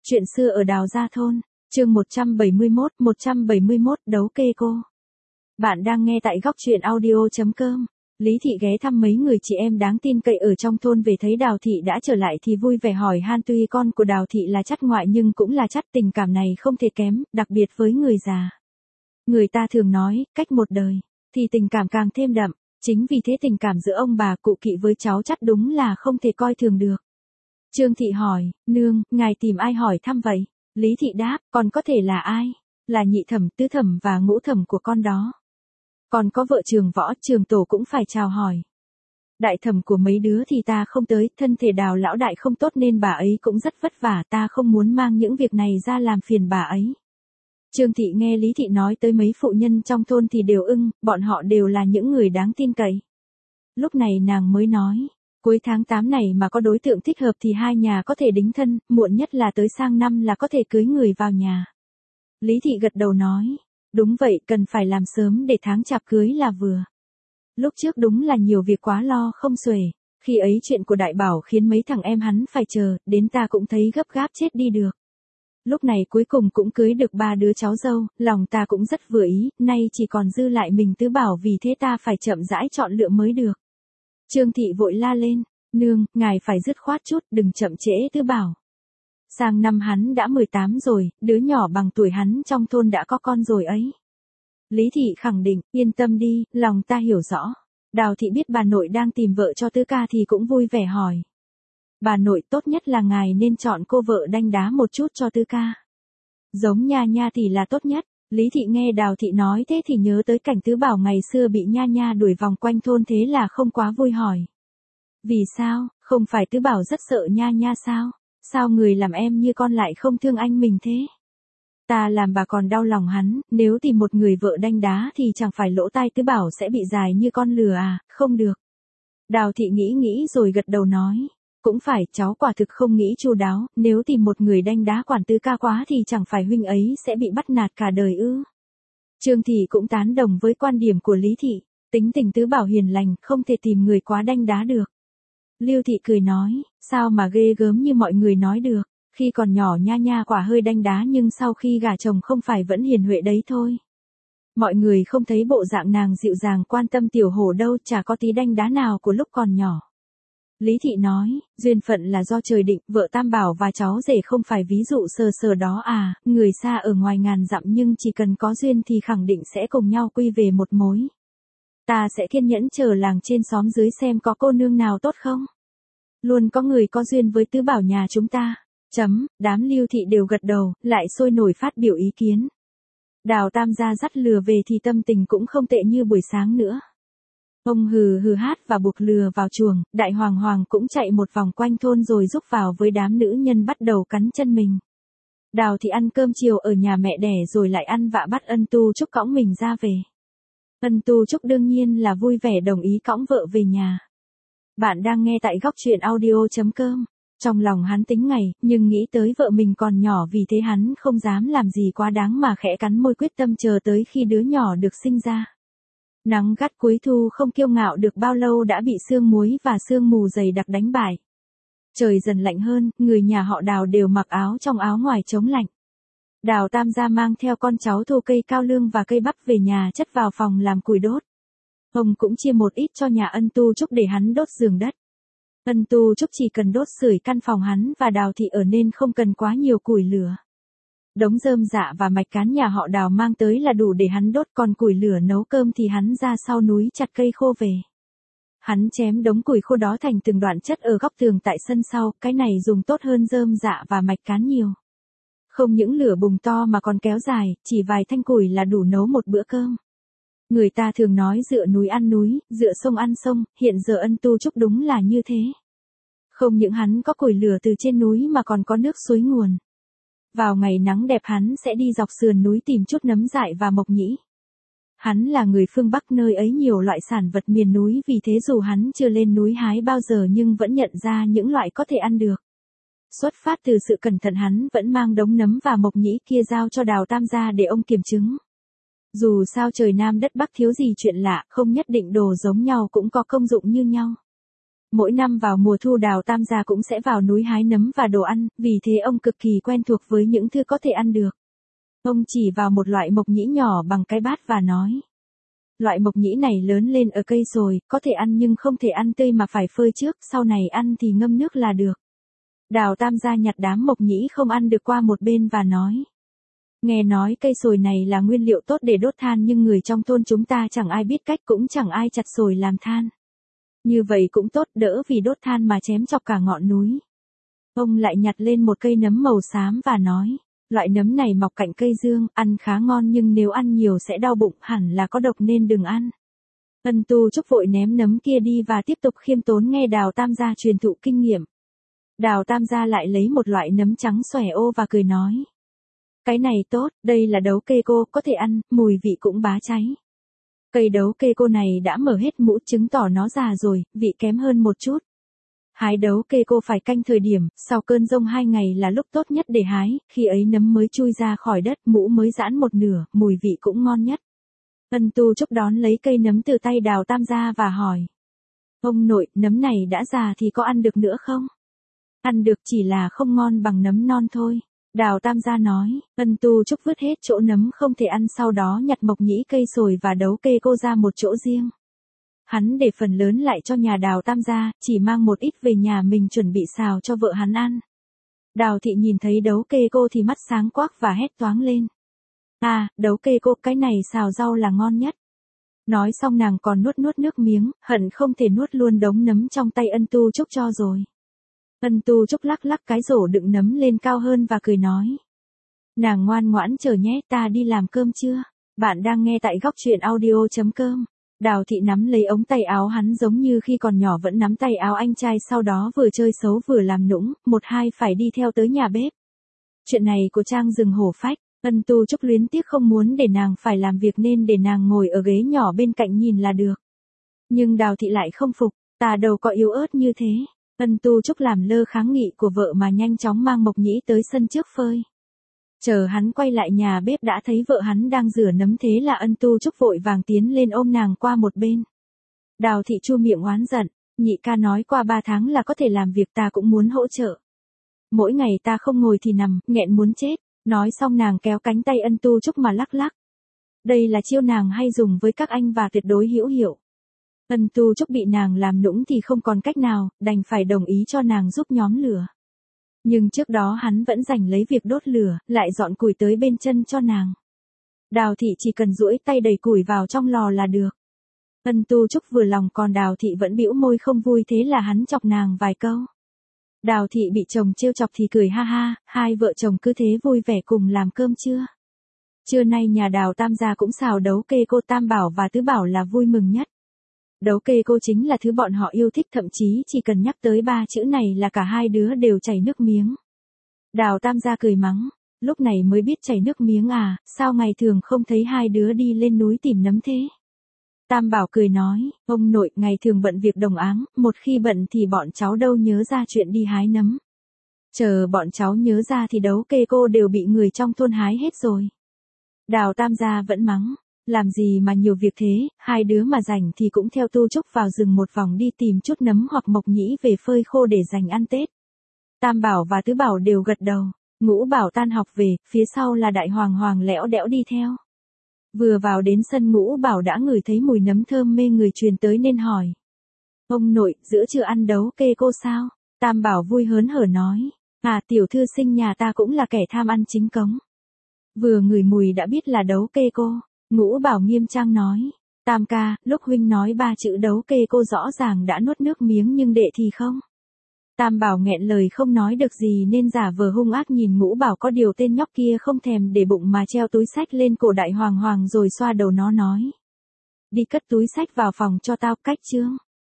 Chuyện xưa ở Đào Gia Thôn, chương 171 đấu kê cô. Bạn đang nghe tại góc truyện audio.com. Lý Thị ghé thăm mấy người chị em đáng tin cậy ở trong thôn về thấy Đào Thị đã trở lại thì vui vẻ hỏi han, tuy con của Đào Thị là chắt ngoại nhưng cũng là chắt, tình cảm này không thể kém, đặc biệt với người già. Người ta thường nói, cách một đời, thì tình cảm càng thêm đậm, chính vì thế tình cảm giữa ông bà cụ Kỵ với cháu chắt đúng là không thể coi thường được. Trương Thị hỏi, nương, ngài tìm ai hỏi thăm vậy? Lý Thị đáp, còn có thể là ai? Là nhị thẩm, tứ thẩm và ngũ thẩm của con đó. Còn có vợ Trường Võ, Trường Tổ cũng phải chào hỏi. Đại thẩm của mấy đứa thì ta không tới, thân thể Đào lão đại không tốt nên bà ấy cũng rất vất vả, ta không muốn mang những việc này ra làm phiền bà ấy. Trương Thị nghe Lý Thị nói tới mấy phụ nhân trong thôn thì đều ưng, bọn họ đều là những người đáng tin cậy. Lúc này nàng mới nói, cuối tháng 8 này mà có đối tượng thích hợp thì hai nhà có thể đính thân, muộn nhất là tới sang năm là có thể cưới người vào nhà. Lý Thị gật đầu nói, đúng vậy, cần phải làm sớm để tháng chạp cưới là vừa. Lúc trước đúng là nhiều việc quá lo không xuể, khi ấy chuyện của Đại Bảo khiến mấy thằng em hắn phải chờ, đến ta cũng thấy gấp gáp chết đi được. Lúc này cuối cùng cũng cưới được 3 đứa cháu dâu, lòng ta cũng rất vừa ý, nay chỉ còn dư lại mình Tứ Bảo, vì thế ta phải chậm rãi chọn lựa mới được. Trương Thị vội la lên, nương, ngài phải dứt khoát chút, đừng chậm trễ Tứ Bảo. Sang năm hắn đã 18 rồi, đứa nhỏ bằng tuổi hắn trong thôn đã có con rồi ấy. Lý Thị khẳng định, yên tâm đi, lòng ta hiểu rõ. Đào Thị biết bà nội đang tìm vợ cho Tứ ca thì cũng vui vẻ hỏi. Bà nội, tốt nhất là ngài nên chọn cô vợ đanh đá một chút cho Tứ ca. Giống Nha Nha thì là tốt nhất. Lý Thị nghe Đào Thị nói thế thì nhớ tới cảnh Tứ Bảo ngày xưa bị Nha Nha đuổi vòng quanh thôn, thế là không quá vui hỏi. Vì sao, không phải Tứ Bảo rất sợ Nha Nha sao? Sao người làm em như con lại không thương anh mình thế? Ta làm bà còn đau lòng hắn, nếu tìm một người vợ đanh đá thì chẳng phải lỗ tai Tứ Bảo sẽ bị dài như con lừa à, không được. Đào Thị nghĩ rồi gật đầu nói. Cũng phải, cháu quả thực không nghĩ chu đáo, nếu tìm một người đanh đá quản Tứ ca quá thì chẳng phải huynh ấy sẽ bị bắt nạt cả đời ư. Trương Thị cũng tán đồng với quan điểm của Lý Thị, tính tình Tứ Bảo hiền lành, không thể tìm người quá đanh đá được. Lưu Thị cười nói, sao mà ghê gớm như mọi người nói được, khi còn nhỏ Nha Nha quả hơi đanh đá nhưng sau khi gả chồng không phải vẫn hiền huệ đấy thôi. Mọi người không thấy bộ dạng nàng dịu dàng quan tâm tiểu hổ đâu, chả có tí đanh đá nào của lúc còn nhỏ. Lý Thị nói, duyên phận là do trời định, vợ Tam Bảo và cháu rể không phải ví dụ sờ đó à, người xa ở ngoài ngàn dặm nhưng chỉ cần có duyên thì khẳng định sẽ cùng nhau quy về một mối. Ta sẽ kiên nhẫn chờ làng trên xóm dưới xem có cô nương nào tốt không. Luôn có người có duyên với Tứ Bảo nhà chúng ta. Đám Lưu Thị đều gật đầu, lại sôi nổi phát biểu ý kiến. Đào Tam gia dắt lừa về thì tâm tình cũng không tệ như buổi sáng nữa. Ông hừ hát và buộc lừa vào chuồng, Đại Hoàng cũng chạy một vòng quanh thôn rồi rúc vào với đám nữ nhân bắt đầu cắn chân mình. Đào Thị ăn cơm chiều ở nhà mẹ đẻ rồi lại ăn vạ bắt Ân Tu Trúc cõng mình ra về. Ân Tu Trúc đương nhiên là vui vẻ đồng ý cõng vợ về nhà. Bạn đang nghe tại góc truyện audio.com. Trong lòng hắn tính ngày, nhưng nghĩ tới vợ mình còn nhỏ vì thế hắn không dám làm gì quá đáng mà khẽ cắn môi quyết tâm chờ tới khi đứa nhỏ được sinh ra. Nắng gắt cuối thu không kiêu ngạo được bao lâu đã bị sương muối và sương mù dày đặc đánh bại. Trời dần lạnh hơn, người nhà họ Đào đều mặc áo trong áo ngoài chống lạnh. Đào Tam gia mang theo con cháu thu cây cao lương và cây bắp về nhà chất vào phòng làm củi đốt. Ông cũng chia một ít cho nhà Ân Tu Trúc để hắn đốt giường đất. Ân Tu Trúc chỉ cần đốt sưởi căn phòng hắn và Đào Thị ở nên không cần quá nhiều củi lửa. Đống rơm rạ và mạch cán nhà họ Đào mang tới là đủ để hắn đốt, còn củi lửa nấu cơm thì hắn ra sau núi chặt cây khô về. Hắn chém đống củi khô đó thành từng đoạn chất ở góc tường tại sân sau, cái này dùng tốt hơn rơm rạ và mạch cán nhiều. Không những lửa bùng to mà còn kéo dài, chỉ vài thanh củi là đủ nấu một bữa cơm. Người ta thường nói dựa núi ăn núi, dựa sông ăn sông, hiện giờ Ân Tu Trúc đúng là như thế. Không những hắn có củi lửa từ trên núi mà còn có nước suối nguồn. Vào ngày nắng đẹp hắn sẽ đi dọc sườn núi tìm chút nấm dại và mộc nhĩ. Hắn là người phương Bắc, nơi ấy nhiều loại sản vật miền núi, vì thế dù hắn chưa lên núi hái bao giờ nhưng vẫn nhận ra những loại có thể ăn được. Xuất phát từ sự cẩn thận hắn vẫn mang đống nấm và mộc nhĩ kia giao cho Đào Tam gia để ông kiểm chứng. Dù sao trời Nam đất Bắc thiếu gì chuyện lạ, không nhất định đồ giống nhau cũng có công dụng như nhau. Mỗi năm vào mùa thu Đào Tam gia cũng sẽ vào núi hái nấm và đồ ăn, vì thế ông cực kỳ quen thuộc với những thứ có thể ăn được. Ông chỉ vào một loại mộc nhĩ nhỏ bằng cái bát và nói. Loại mộc nhĩ này lớn lên ở cây rồi, có thể ăn nhưng không thể ăn tươi mà phải phơi trước, sau này ăn thì ngâm nước là được. Đào Tam gia nhặt đám mộc nhĩ không ăn được qua một bên và nói. Nghe nói cây sồi này là nguyên liệu tốt để đốt than nhưng người trong thôn chúng ta chẳng ai biết cách cũng chẳng ai chặt sồi làm than. Như vậy cũng tốt đỡ vì đốt than mà chém chọc cả ngọn núi. Ông lại nhặt lên một cây nấm màu xám và nói. Loại nấm này mọc cạnh cây dương, ăn khá ngon nhưng nếu ăn nhiều sẽ đau bụng, hẳn là có độc nên đừng ăn. Ân Tu Trúc vội ném nấm kia đi và tiếp tục khiêm tốn nghe Đào Tam gia truyền thụ kinh nghiệm. Đào Tam gia lại lấy một loại nấm trắng xòe ô và cười nói. Cái này tốt, đây là đấu kê cô, có thể ăn, mùi vị cũng bá cháy. Cây đấu kê cô này đã mở hết mũ chứng tỏ nó già rồi, vị kém hơn một chút. Hái đấu kê cô phải canh thời điểm, sau cơn giông 2 ngày là lúc tốt nhất để hái, khi ấy nấm mới chui ra khỏi đất, mũ mới giãn một nửa, mùi vị cũng ngon nhất. Ân Tu Trúc đón lấy cây nấm từ tay Đào Tam gia và hỏi. Ông nội, nấm này đã già thì có ăn được nữa không? Ăn được chỉ là không ngon bằng nấm non thôi. Đào Tam gia nói, Ân Tu Trúc vứt hết chỗ nấm không thể ăn sau đó nhặt mộc nhĩ cây sồi và đấu kê cô ra một chỗ riêng. Hắn để phần lớn lại cho nhà Đào Tam gia, chỉ mang một ít về nhà mình chuẩn bị xào cho vợ hắn ăn. Đào thị nhìn thấy đấu kê cô thì mắt sáng quắc và hét toáng lên. À, đấu kê cô, cái này xào rau là ngon nhất. Nói xong nàng còn nuốt nước miếng, hận không thể nuốt luôn đống nấm trong tay Ân Tu Trúc cho rồi. Ân Tu Trúc lắc cái rổ đựng nấm lên cao hơn và cười nói. Nàng ngoan ngoãn chờ nhé, ta đi làm cơm chưa? Bạn đang nghe tại góc truyện audio.com. Đào thị nắm lấy ống tay áo hắn giống như khi còn nhỏ vẫn nắm tay áo anh trai, sau đó vừa chơi xấu vừa làm nũng, một hai phải đi theo tới nhà bếp. Chuyện này của Trang rừng hổ phách, Ân Tu Trúc luyến tiếc không muốn để nàng phải làm việc nên để nàng ngồi ở ghế nhỏ bên cạnh nhìn là được. Nhưng Đào thị lại không phục, ta đâu có yếu ớt như thế. Ân Tu Trúc làm lơ kháng nghị của vợ mà nhanh chóng mang mộc nhĩ tới sân trước phơi. Chờ hắn quay lại nhà bếp đã thấy vợ hắn đang rửa nấm, thế là Ân Tu Trúc vội vàng tiến lên ôm nàng qua một bên. Đào thị chu miệng oán giận, nhị ca nói qua 3 tháng là có thể làm việc, ta cũng muốn hỗ trợ. Mỗi ngày ta không ngồi thì nằm, nghẹn muốn chết. Nói xong nàng kéo cánh tay Ân Tu Trúc mà lắc lắc. Đây là chiêu nàng hay dùng với các anh và tuyệt đối hữu hiệu. Ân Tu Trúc bị nàng làm nũng thì không còn cách nào, đành phải đồng ý cho nàng giúp nhóm lửa. Nhưng trước đó hắn vẫn giành lấy việc đốt lửa, lại dọn củi tới bên chân cho nàng. Đào thị chỉ cần duỗi tay đẩy củi vào trong lò là được. Ân Tu Trúc vừa lòng còn Đào thị vẫn bĩu môi không vui, thế là hắn chọc nàng vài câu. Đào thị bị chồng trêu chọc thì cười ha ha, hai vợ chồng cứ thế vui vẻ cùng làm cơm trưa. Trưa nay nhà Đào Tam gia cũng xào đấu kê cô, Tam bảo và Tứ bảo là vui mừng nhất. Đấu kê cô chính là thứ bọn họ yêu thích, thậm chí chỉ cần nhắc tới 3 chữ này là cả hai đứa đều chảy nước miếng. Đào Tam gia cười mắng, lúc này mới biết chảy nước miếng à, sao ngày thường không thấy hai đứa đi lên núi tìm nấm thế? Tam bảo cười nói, ông nội ngày thường bận việc đồng áng, một khi bận thì bọn cháu đâu nhớ ra chuyện đi hái nấm. Chờ bọn cháu nhớ ra thì đấu kê cô đều bị người trong thôn hái hết rồi. Đào Tam gia vẫn mắng, làm gì mà nhiều việc thế, hai đứa mà rảnh thì cũng theo Tu Trúc vào rừng một vòng đi tìm chút nấm hoặc mộc nhĩ về phơi khô để dành ăn Tết. Tam bảo và Tứ bảo đều gật đầu, Ngũ bảo tan học về, phía sau là Đại Hoàng lẽo đẽo đi theo. Vừa vào đến sân Ngũ bảo đã ngửi thấy mùi nấm thơm mê người truyền tới nên hỏi. Ông nội, giữa trưa ăn đấu kê cô sao? Tam bảo vui hớn hở nói, à tiểu thư sinh nhà ta cũng là kẻ tham ăn chính cống. Vừa ngửi mùi đã biết là đấu kê cô. Ngũ bảo nghiêm trang nói, Tam ca, lúc huynh nói 3 chữ đấu kê cô rõ ràng đã nuốt nước miếng nhưng đệ thì không. Tam bảo nghẹn lời không nói được gì nên giả vờ hung ác nhìn Ngũ bảo, có điều tên nhóc kia không thèm để bụng mà treo túi xách lên cổ Đại Hoàng rồi xoa đầu nó nói. Đi cất túi xách vào phòng cho tao, cách chương.